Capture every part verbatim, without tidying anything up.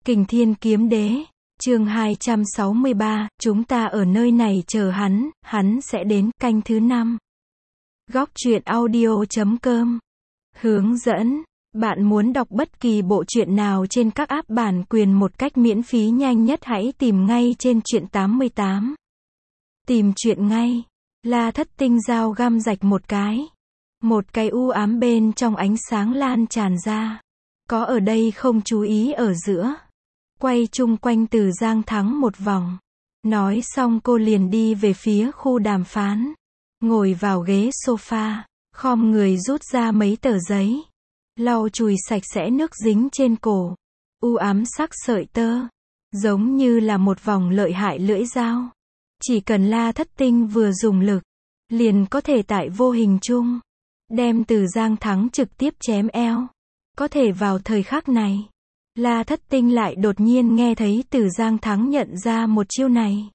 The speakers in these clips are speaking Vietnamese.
Kình Thiên Kiếm Đế, chương hai trăm sáu mươi ba, chúng ta ở nơi này chờ hắn, hắn sẽ đến, canh thứ năm. Góc truyện audio chấm com. Hướng dẫn, bạn muốn đọc bất kỳ bộ truyện nào trên các app bản quyền một cách miễn phí nhanh nhất hãy tìm ngay trên truyện tám mươi tám. Tìm truyện ngay. La Thất Tinh dao găm rạch một cái. Một cái u ám bên trong ánh sáng lan tràn ra. Có ở đây không chú ý ở giữa. Quay chung quanh Từ Giang Thắng một vòng. Nói xong cô liền đi về phía khu đàm phán. Ngồi vào ghế sofa, khom người rút ra mấy tờ giấy. Lau chùi sạch sẽ nước dính trên cổ. U ám sắc sợi tơ. Giống như là một vòng lợi hại lưỡi dao. Chỉ cần La Thất Tinh vừa dùng lực, liền có thể tại vô hình chung đem Từ Giang Thắng trực tiếp chém eo. Có thể vào thời khắc này, La Thất Tinh lại đột nhiên nghe thấy Từ Giang Thắng nhận ra một chiêu này.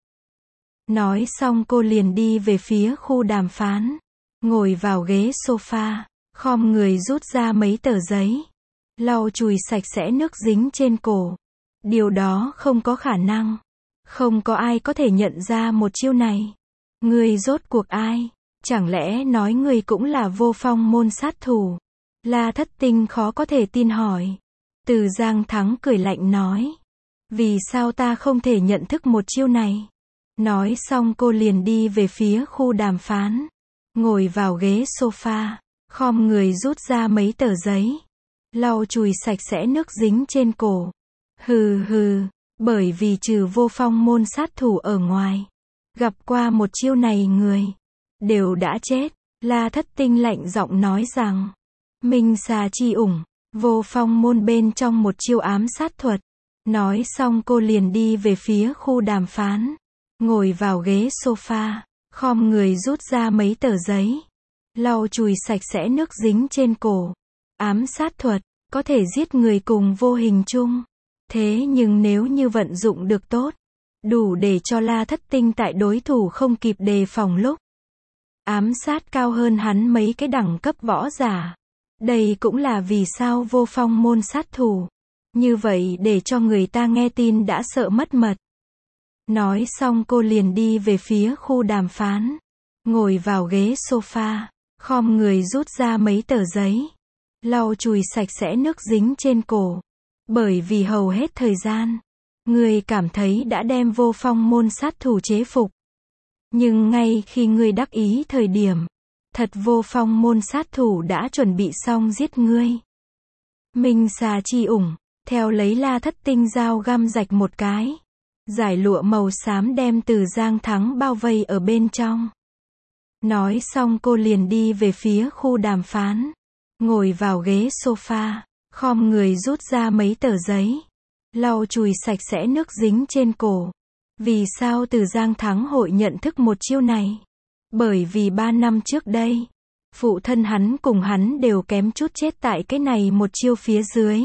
Nói xong cô liền đi về phía khu đàm phán. Ngồi vào ghế sofa, khom người rút ra mấy tờ giấy. Lau chùi sạch sẽ nước dính trên cổ. Điều đó không có khả năng. Không có ai có thể nhận ra một chiêu này. Ngươi rốt cuộc ai? Chẳng lẽ nói ngươi cũng là Vô Phong môn sát thủ? La Thất Tinh khó có thể tin hỏi. Từ Giang Thắng cười lạnh nói. Vì sao ta không thể nhận thức một chiêu này? Nói xong cô liền đi về phía khu đàm phán. Ngồi vào ghế sofa, khom người rút ra mấy tờ giấy. Lau chùi sạch sẽ nước dính trên cổ. Hừ hừ, bởi vì trừ Vô Phong môn sát thủ ở ngoài, gặp qua một chiêu này người đều đã chết. La Thất Tinh lạnh giọng nói rằng, Minh Xà Chi ủng, Vô Phong môn bên trong một chiêu ám sát thuật. Nói xong cô liền đi về phía khu đàm phán. Ngồi vào ghế sofa, khom người rút ra mấy tờ giấy. Lau chùi sạch sẽ nước dính trên cổ. Ám sát thuật, có thể giết người cùng vô hình chung. Thế nhưng nếu như vận dụng được tốt, đủ để cho La Thất Tinh tại đối thủ không kịp đề phòng lúc ám sát cao hơn hắn mấy cái đẳng cấp võ giả. Đây cũng là vì sao Vô Phong môn sát thủ như vậy để cho người ta nghe tin đã sợ mất mật. Nói xong cô liền đi về phía khu đàm phán. Ngồi vào ghế sofa, khom người rút ra mấy tờ giấy. Lau chùi sạch sẽ nước dính trên cổ. Bởi vì hầu hết thời gian, người cảm thấy đã đem Vô Phong môn sát thủ chế phục. Nhưng ngay khi ngươi đắc ý thời điểm, thật Vô Phong môn sát thủ đã chuẩn bị xong giết ngươi. Minh Xà Chi ủng, theo lấy La Thất Tinh dao găm rạch một cái. Giải lụa màu xám đem Từ Giang Thắng bao vây ở bên trong. Nói xong cô liền đi về phía khu đàm phán. Ngồi vào ghế sofa, khom người rút ra mấy tờ giấy. Lau chùi sạch sẽ nước dính trên cổ. Vì sao Từ Giang Thắng hội nhận thức một chiêu này? Bởi vì ba năm trước đây, phụ thân hắn cùng hắn đều kém chút chết tại cái này một chiêu phía dưới.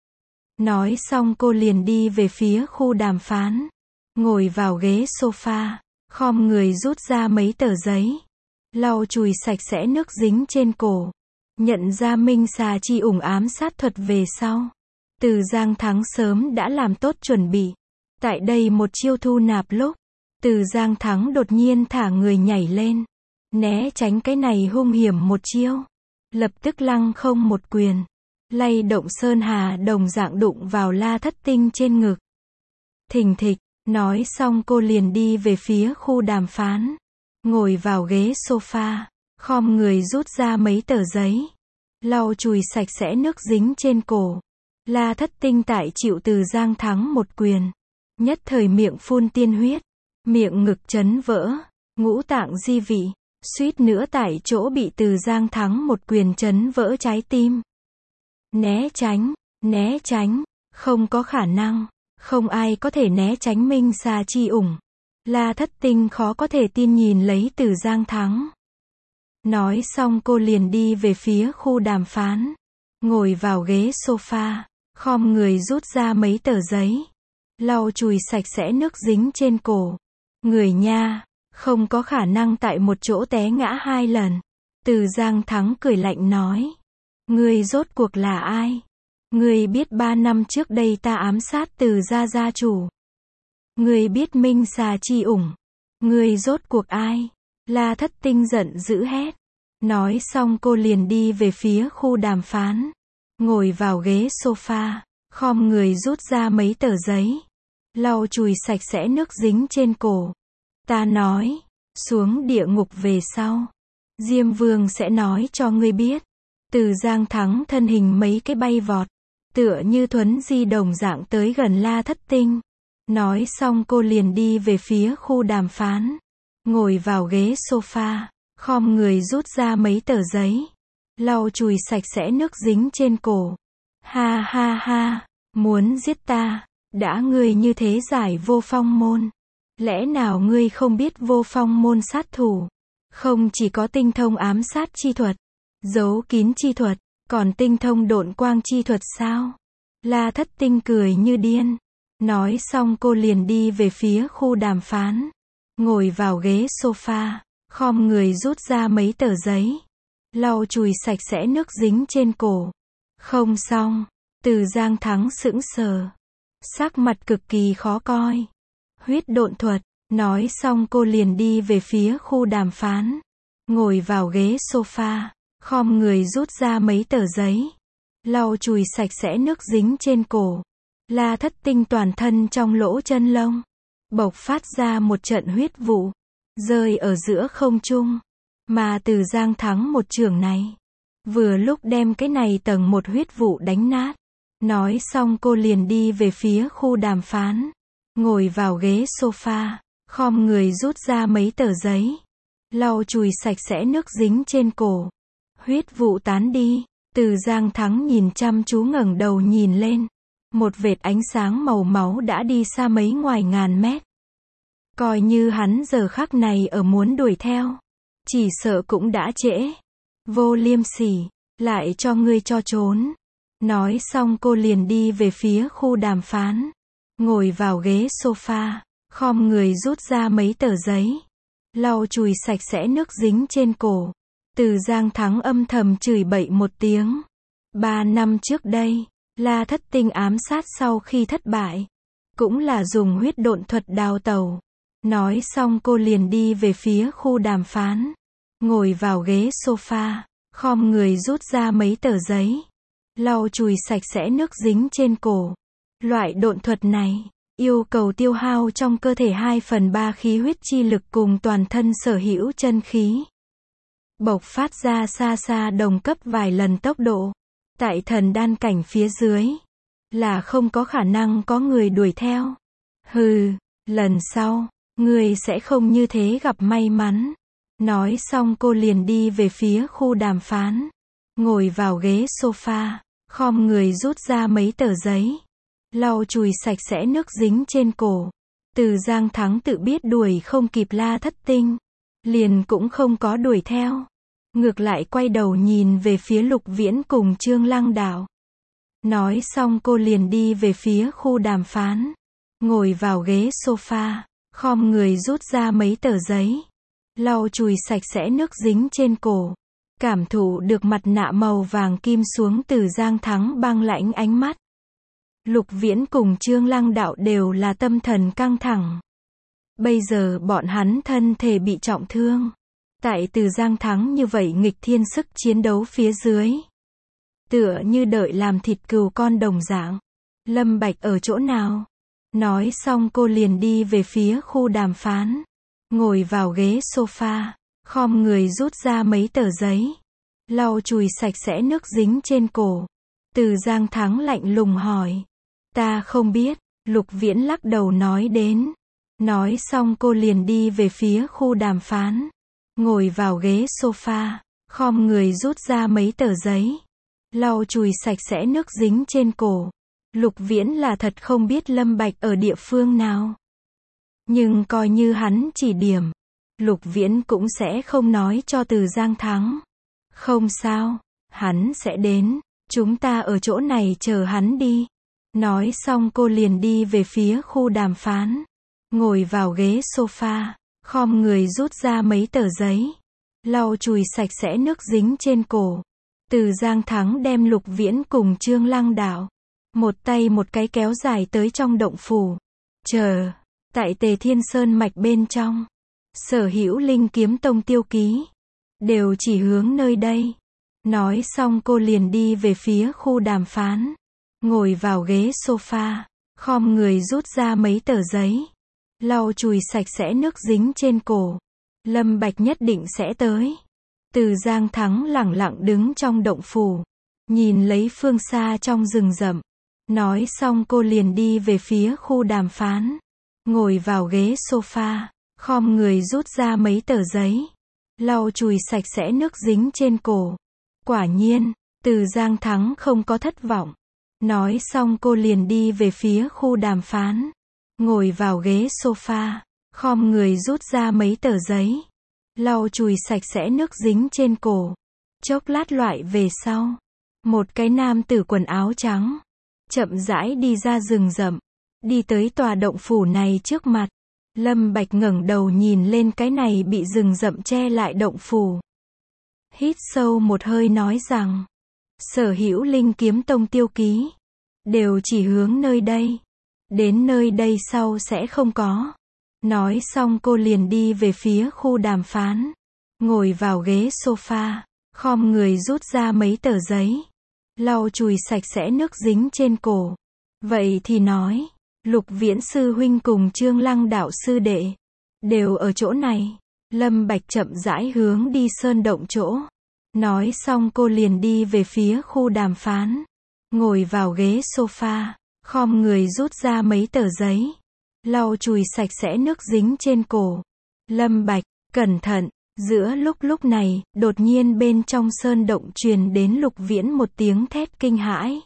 Nói xong cô liền đi về phía khu đàm phán. Ngồi vào ghế sofa, khom người rút ra mấy tờ giấy. Lau chùi sạch sẽ nước dính trên cổ. Nhận ra Minh Xà Chi ủng ám sát thuật về sau, Từ Giang Thắng sớm đã làm tốt chuẩn bị. Tại đây một chiêu thu nạp lúc, Từ Giang Thắng đột nhiên thả người nhảy lên. Né tránh cái này hung hiểm một chiêu. Lập tức lăng không một quyền. Lay động sơn hà đồng dạng đụng vào La Thất Tinh trên ngực. Thình thịch, nói xong cô liền đi về phía khu đàm phán. Ngồi vào ghế sofa, khom người rút ra mấy tờ giấy. Lau chùi sạch sẽ nước dính trên cổ. La Thất Tinh tại chịu Từ Giang Thắng một quyền. Nhất thời miệng phun tiên huyết. Miệng ngực chấn vỡ. Ngũ tạng di vị. Suýt nữa tại chỗ bị Từ Giang Thắng một quyền chấn vỡ trái tim. Né tránh, né tránh, không có khả năng, không ai có thể né tránh Minh Xà Chi ủng. La Thất Tinh khó có thể tin nhìn lấy Từ Giang Thắng. Nói xong cô liền đi về phía khu đàm phán. Ngồi vào ghế sofa, khom người rút ra mấy tờ giấy. Lau chùi sạch sẽ nước dính trên cổ. Người nha, không có khả năng tại một chỗ té ngã hai lần. Từ Giang Thắng cười lạnh nói. Ngươi rốt cuộc là ai? Ngươi biết ba năm trước đây ta ám sát Từ gia gia chủ. Ngươi biết Minh xà chi ủng. Ngươi rốt cuộc ai? La Thất Tinh giận dữ hét. Nói xong cô liền đi về phía khu đàm phán. Ngồi vào ghế sofa, khom người rút ra mấy tờ giấy. Lau chùi sạch sẽ nước dính trên cổ. Ta nói, xuống địa ngục về sau. Diêm Vương sẽ nói cho ngươi biết. Từ Giang Thắng thân hình mấy cái bay vọt. Tựa như thuấn di đồng dạng tới gần La Thất Tinh. Nói xong cô liền đi về phía khu đàm phán. Ngồi vào ghế sofa, khom người rút ra mấy tờ giấy. Lau chùi sạch sẽ nước dính trên cổ. Ha ha ha, muốn giết ta, đã ngươi như thế giải Vô Phong môn. Lẽ nào ngươi không biết Vô Phong môn sát thủ? Không chỉ có tinh thông ám sát chi thuật, giấu kín chi thuật, còn tinh thông độn quang chi thuật sao? La Thất Tinh cười như điên. Nói xong cô liền đi về phía khu đàm phán. Ngồi vào ghế sofa, khom người rút ra mấy tờ giấy. Lau chùi sạch sẽ nước dính trên cổ. Không xong, Từ Giang Thắng sững sờ. Sắc mặt cực kỳ khó coi. Huyết độn thuật, nói xong cô liền đi về phía khu đàm phán. Ngồi vào ghế sofa, khom người rút ra mấy tờ giấy. Lau chùi sạch sẽ nước dính trên cổ. La Thất Tinh toàn thân trong lỗ chân lông. Bộc phát ra một trận huyết vụ. Rơi ở giữa không trung. Mà Từ Giang Thắng một trường này. Vừa lúc đem cái này tầng một huyết vụ đánh nát. Nói xong cô liền đi về phía khu đàm phán. Ngồi vào ghế sofa, khom người rút ra mấy tờ giấy. Lau chùi sạch sẽ nước dính trên cổ. Huyết vụ tán đi. Từ Giang Thắng nhìn chăm chú ngẩng đầu nhìn lên. Một vệt ánh sáng màu máu đã đi xa mấy ngoài ngàn mét. Coi như hắn giờ khắc này ở muốn đuổi theo. Chỉ sợ cũng đã trễ. Vô liêm sỉ, lại cho ngươi cho trốn. Nói xong cô liền đi về phía khu đàm phán. Ngồi vào ghế sofa, khom người rút ra mấy tờ giấy. Lau chùi sạch sẽ nước dính trên cổ. Từ Giang Thắng âm thầm chửi bậy một tiếng. Ba năm trước đây, La Thất Tinh ám sát sau khi thất bại. Cũng là dùng huyết độn thuật đào tẩu. Nói xong cô liền đi về phía khu đàm phán. Ngồi vào ghế sofa, khom người rút ra mấy tờ giấy. Lau chùi sạch sẽ nước dính trên cổ. Loại độn thuật này, yêu cầu tiêu hao trong cơ thể hai phần ba khí huyết chi lực cùng toàn thân sở hữu chân khí. Bộc phát ra xa xa đồng cấp vài lần tốc độ. Tại thần đan cảnh phía dưới, là không có khả năng có người đuổi theo. Hừ, lần sau, người sẽ không như thế gặp may mắn. Nói xong cô liền đi về phía khu đàm phán. Ngồi vào ghế sofa, khom người rút ra mấy tờ giấy. Lau chùi sạch sẽ nước dính trên cổ. Từ Giang Thắng tự biết đuổi không kịp La Thất Tinh. Liền cũng không có đuổi theo. Ngược lại quay đầu nhìn về phía Lục Viễn cùng Trương Lăng Đạo. Nói xong cô liền đi về phía khu đàm phán. Ngồi vào ghế sofa, khom người rút ra mấy tờ giấy. Lau chùi sạch sẽ nước dính trên cổ. Cảm thụ được mặt nạ màu vàng kim xuống Từ Giang Thắng băng lãnh ánh mắt. Lục Viễn cùng Trương Lăng Đạo đều là tâm thần căng thẳng. Bây giờ bọn hắn thân thể bị trọng thương. Tại Từ Giang Thắng như vậy nghịch thiên sức chiến đấu phía dưới. Tựa như đợi làm thịt cừu con đồng dạng. Lâm Bạch ở chỗ nào? Nói xong cô liền đi về phía khu đàm phán. Ngồi vào ghế sofa, khom người rút ra mấy tờ giấy. Lau chùi sạch sẽ nước dính trên cổ. Từ Giang Thắng lạnh lùng hỏi. Ta không biết, Lục Viễn lắc đầu nói đến. Nói xong cô liền đi về phía khu đàm phán. Ngồi vào ghế sofa, khom người rút ra mấy tờ giấy. Lau chùi sạch sẽ nước dính trên cổ. Lục Viễn là thật không biết Lâm Bạch ở địa phương nào. Nhưng coi như hắn chỉ điểm, Lục Viễn cũng sẽ không nói cho Từ Giang Thắng. Không sao, hắn sẽ đến, chúng ta ở chỗ này chờ hắn đi. Nói xong cô liền đi về phía khu đàm phán. Ngồi vào ghế sofa, khom người rút ra mấy tờ giấy. Lau chùi sạch sẽ nước dính trên cổ. Từ Giang Thắng đem Lục Viễn cùng Trương Lăng Đạo, một tay một cái kéo dài tới trong động phủ. Chờ, tại Tề Thiên Sơn mạch bên trong, sở hữu Linh Kiếm Tông tiêu ký, đều chỉ hướng nơi đây. Nói xong cô liền đi về phía khu đàm phán, ngồi vào ghế sofa, khom người rút ra mấy tờ giấy, lau chùi sạch sẽ nước dính trên cổ. Lâm Bạch nhất định sẽ tới. Từ Giang Thắng lẳng lặng đứng trong động phủ, nhìn lấy phương xa trong rừng rậm. Nói xong cô liền đi về phía khu đàm phán, ngồi vào ghế sofa, khom người rút ra mấy tờ giấy, lau chùi sạch sẽ nước dính trên cổ. Quả nhiên, Từ Giang Thắng không có thất vọng. Nói xong cô liền đi về phía khu đàm phán, ngồi vào ghế sofa, khom người rút ra mấy tờ giấy, lau chùi sạch sẽ nước dính trên cổ. Chốc lát loại về sau, một cái nam tử quần áo trắng, chậm rãi đi ra rừng rậm, đi tới tòa động phủ này trước mặt. Lâm Bạch ngẩng đầu nhìn lên cái này bị rừng rậm che lại động phủ. Hít sâu một hơi nói rằng, sở hữu Linh Kiếm Tông tiêu ký, đều chỉ hướng nơi đây. Đến nơi đây sau sẽ không có. Nói xong cô liền đi về phía khu đàm phán, ngồi vào ghế sofa, khom người rút ra mấy tờ giấy, lau chùi sạch sẽ nước dính trên cổ. Vậy thì nói, Lục Viễn sư huynh cùng Trương Lăng đạo sư đệ, đều ở chỗ này. Lâm Bạch chậm rãi hướng đi sơn động chỗ. Nói xong cô liền đi về phía khu đàm phán, ngồi vào ghế sofa, khom người rút ra mấy tờ giấy, lau chùi sạch sẽ nước dính trên cổ. Lâm Bạch, cẩn thận. Giữa lúc lúc này, đột nhiên bên trong sơn động truyền đến Lục Viễn một tiếng thét kinh hãi.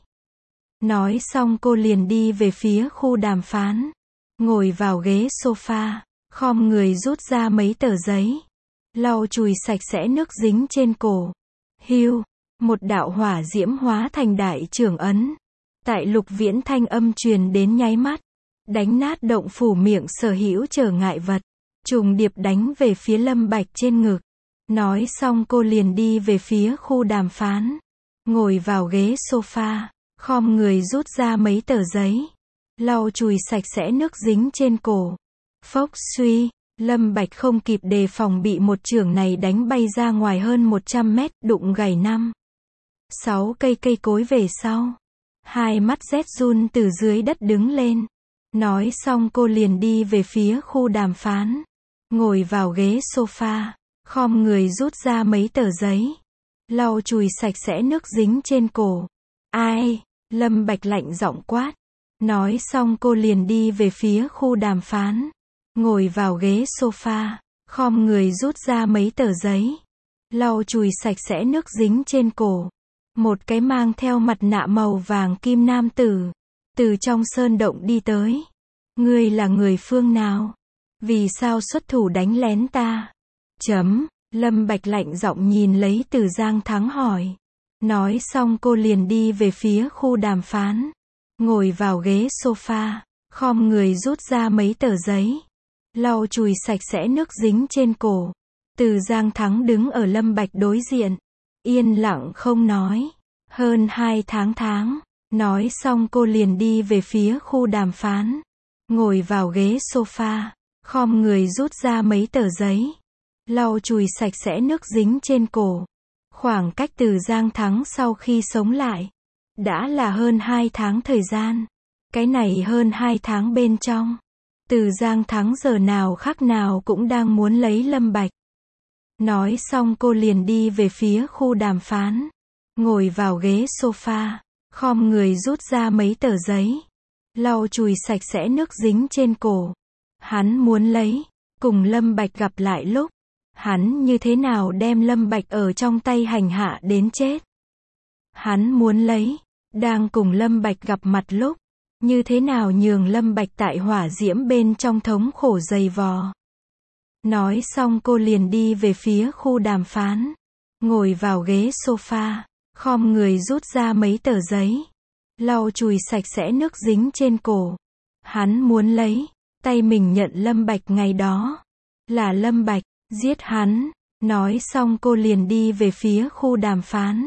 Nói xong cô liền đi về phía khu đàm phán, ngồi vào ghế sofa, khom người rút ra mấy tờ giấy, lau chùi sạch sẽ nước dính trên cổ. Hưu, một đạo hỏa diễm hóa thành đại trưởng ấn, tại Lục Viễn thanh âm truyền đến nháy mắt, đánh nát động phủ miệng sở hữu trở ngại vật, trùng điệp đánh về phía Lâm Bạch trên ngực. Nói xong cô liền đi về phía khu đàm phán, ngồi vào ghế sofa, khom người rút ra mấy tờ giấy, lau chùi sạch sẽ nước dính trên cổ. Phốc suy, Lâm Bạch không kịp đề phòng bị một chưởng này đánh bay ra ngoài hơn một trăm mét, đụng gãy năm, sáu cây cây cối về sau. Hai mắt rét run từ dưới đất đứng lên. Nói xong cô liền đi về phía khu đàm phán, ngồi vào ghế sofa, khom người rút ra mấy tờ giấy, lau chùi sạch sẽ nước dính trên cổ. Ai? Lâm Bạch lạnh giọng quát. Nói xong cô liền đi về phía khu đàm phán, ngồi vào ghế sofa, khom người rút ra mấy tờ giấy, lau chùi sạch sẽ nước dính trên cổ. Một cái mang theo mặt nạ màu vàng kim nam tử, từ trong sơn động đi tới. Ngươi là người phương nào? Vì sao xuất thủ đánh lén ta? Chấm, Lâm Bạch lạnh giọng nhìn lấy Từ Giang Thắng hỏi. Nói xong cô liền đi về phía khu đàm phán, ngồi vào ghế sofa, khom người rút ra mấy tờ giấy, lau chùi sạch sẽ nước dính trên cổ. Từ Giang Thắng đứng ở Lâm Bạch đối diện, yên lặng không nói. Hơn hai tháng tháng. Nói xong cô liền đi về phía khu đàm phán, ngồi vào ghế sofa, khom người rút ra mấy tờ giấy, lau chùi sạch sẽ nước dính trên cổ. Khoảng cách Từ Giang Thắng sau khi sống lại, đã là hơn hai tháng thời gian. Cái này hơn hai tháng bên trong, Từ Giang Thắng giờ nào khác nào cũng đang muốn lấy Lâm Bạch. Nói xong cô liền đi về phía khu đàm phán, ngồi vào ghế sofa, khom người rút ra mấy tờ giấy, lau chùi sạch sẽ nước dính trên cổ. Hắn muốn lấy, cùng Lâm Bạch gặp lại lúc, hắn như thế nào đem Lâm Bạch ở trong tay hành hạ đến chết. Hắn muốn lấy, đang cùng Lâm Bạch gặp mặt lúc, như thế nào nhường Lâm Bạch tại hỏa diễm bên trong thống khổ dày vò. Nói xong cô liền đi về phía khu đàm phán, ngồi vào ghế sofa, khom người rút ra mấy tờ giấy, lau chùi sạch sẽ nước dính trên cổ. Hắn muốn lấy, tay mình nhận Lâm Bạch ngày đó, là Lâm Bạch, giết hắn. Nói xong cô liền đi về phía khu đàm phán,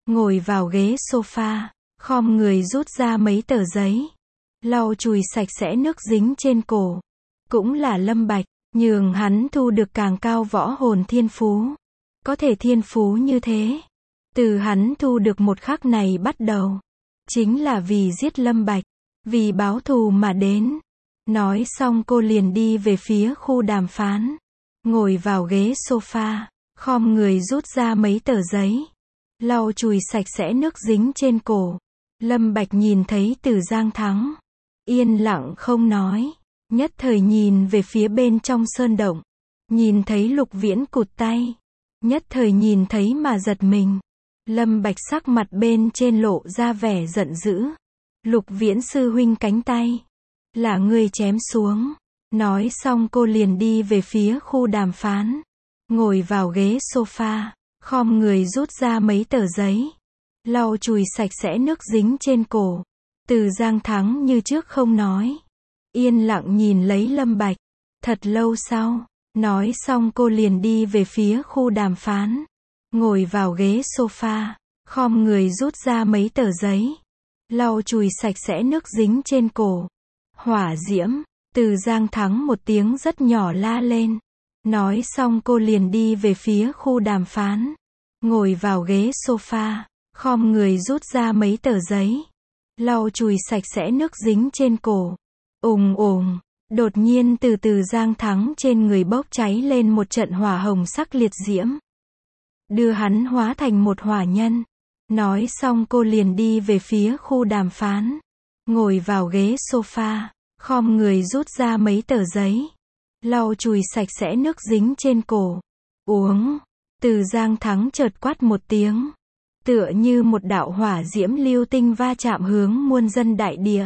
ngồi vào ghế sofa, khom người rút ra mấy tờ giấy, lau chùi sạch sẽ nước dính trên cổ. Cũng là Lâm Bạch, nhường hắn thu được càng cao võ hồn thiên phú. Có thể thiên phú như thế, từ hắn thu được một khắc này bắt đầu, chính là vì giết Lâm Bạch, vì báo thù mà đến. Nói xong cô liền đi về phía khu đàm phán, ngồi vào ghế sofa, khom người rút ra mấy tờ giấy, lau chùi sạch sẽ nước dính trên cổ. Lâm Bạch nhìn thấy Từ Giang Thắng, yên lặng không nói, nhất thời nhìn về phía bên trong sơn động, nhìn thấy Lục Viễn cụt tay, nhất thời nhìn thấy mà giật mình. Lâm Bạch sắc mặt bên trên lộ ra vẻ giận dữ. Lục Viễn sư huynh cánh tay, là ngươi chém xuống. Nói xong cô liền đi về phía khu đàm phán, ngồi vào ghế sofa, khom người rút ra mấy tờ giấy, lau chùi sạch sẽ nước dính trên cổ. Từ Giang Thắng như trước không nói, yên lặng nhìn lấy Lâm Bạch. Thật lâu sau, nói xong cô liền đi về phía khu đàm phán, ngồi vào ghế sofa, khom người rút ra mấy tờ giấy, lau chùi sạch sẽ nước dính trên cổ. Hỏa diễm. Từ Giang Thắng một tiếng rất nhỏ la lên. Nói xong cô liền đi về phía khu đàm phán, ngồi vào ghế sofa, khom người rút ra mấy tờ giấy, lau chùi sạch sẽ nước dính trên cổ. Ùng ùng, đột nhiên từ Từ Giang Thắng trên người bốc cháy lên một trận hỏa hồng sắc liệt diễm, đưa hắn hóa thành một hỏa nhân. Nói xong cô liền đi về phía khu đàm phán, ngồi vào ghế sofa, khom người rút ra mấy tờ giấy, lau chùi sạch sẽ nước dính trên cổ. Uống. Từ Giang Thắng chợt quát một tiếng, tựa như một đạo hỏa diễm lưu tinh va chạm hướng muôn dân đại địa.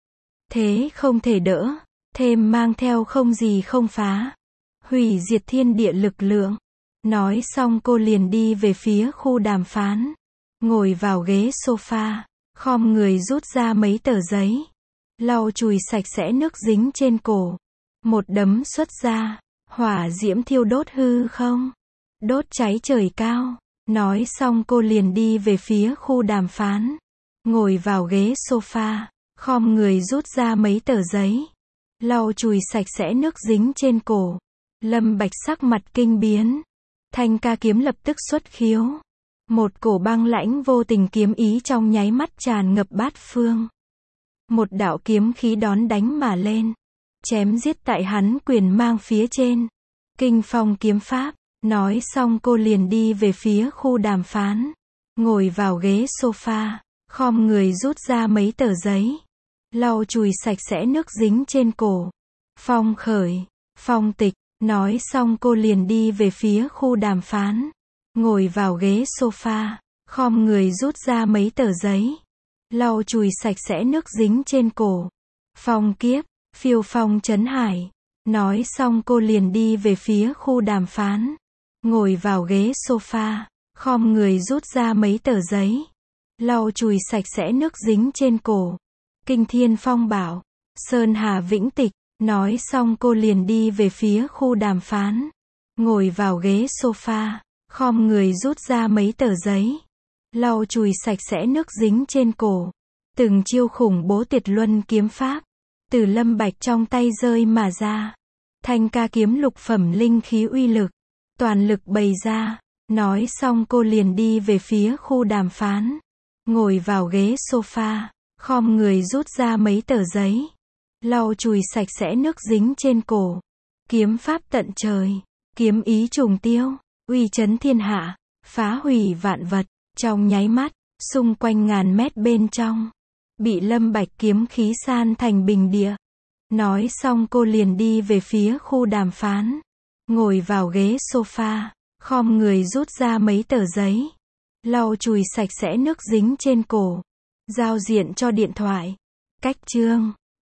Thế không thể đỡ, thêm mang theo không gì không phá, hủy diệt thiên địa lực lượng. Nói xong cô liền đi về phía khu đàm phán, ngồi vào ghế sofa, khom người rút ra mấy tờ giấy, lau chùi sạch sẽ nước dính trên cổ. Một đấm xuất ra, hỏa diễm thiêu đốt hư không, đốt cháy trời cao. Nói xong cô liền đi về phía khu đàm phán, ngồi vào ghế sofa, khom người rút ra mấy tờ giấy, lau chùi sạch sẽ nước dính trên cổ. Lâm Bạch sắc mặt kinh biến, thanh ca kiếm lập tức xuất khiếu, một cổ băng lãnh vô tình kiếm ý trong nháy mắt tràn ngập bát phương. Một đạo kiếm khí đón đánh mà lên, chém giết tại hắn quyền mang phía trên. Kinh phong kiếm pháp. Nói xong cô liền đi về phía khu đàm phán, ngồi vào ghế sofa, khom người rút ra mấy tờ giấy, lau chùi sạch sẽ nước dính trên cổ. Phong khởi, phong tịch. Nói xong cô liền đi về phía khu đàm phán, ngồi vào ghế sofa, khom người rút ra mấy tờ giấy, lau chùi sạch sẽ nước dính trên cổ. Phong kiếp, phiêu phong chấn hải. Nói xong cô liền đi về phía khu đàm phán, ngồi vào ghế sofa, khom người rút ra mấy tờ giấy, lau chùi sạch sẽ nước dính trên cổ. Kinh thiên phong bảo, sơn hà vĩnh tịch. Nói xong cô liền đi về phía khu đàm phán, ngồi vào ghế sofa, khom người rút ra mấy tờ giấy, lau chùi sạch sẽ nước dính trên cổ. Từng chiêu khủng bố tuyệt luân kiếm pháp, từ Lâm Bạch trong tay rơi mà ra. Thanh ca kiếm lục phẩm linh khí uy lực, toàn lực bày ra. Nói xong cô liền đi về phía khu đàm phán, ngồi vào ghế sofa, khom người rút ra mấy tờ giấy, lau chùi sạch sẽ nước dính trên cổ. Kiếm pháp tận trời, kiếm ý trùng tiêu, uy chấn thiên hạ, phá hủy vạn vật. Trong nháy mắt, xung quanh ngàn mét bên trong, bị Lâm Bạch kiếm khí san thành bình địa. Nói xong cô liền đi về phía khu đàm phán, ngồi vào ghế sofa, khom người rút ra mấy tờ giấy, lau chùi sạch sẽ nước dính trên cổ. Giao diện cho điện thoại. Cách chương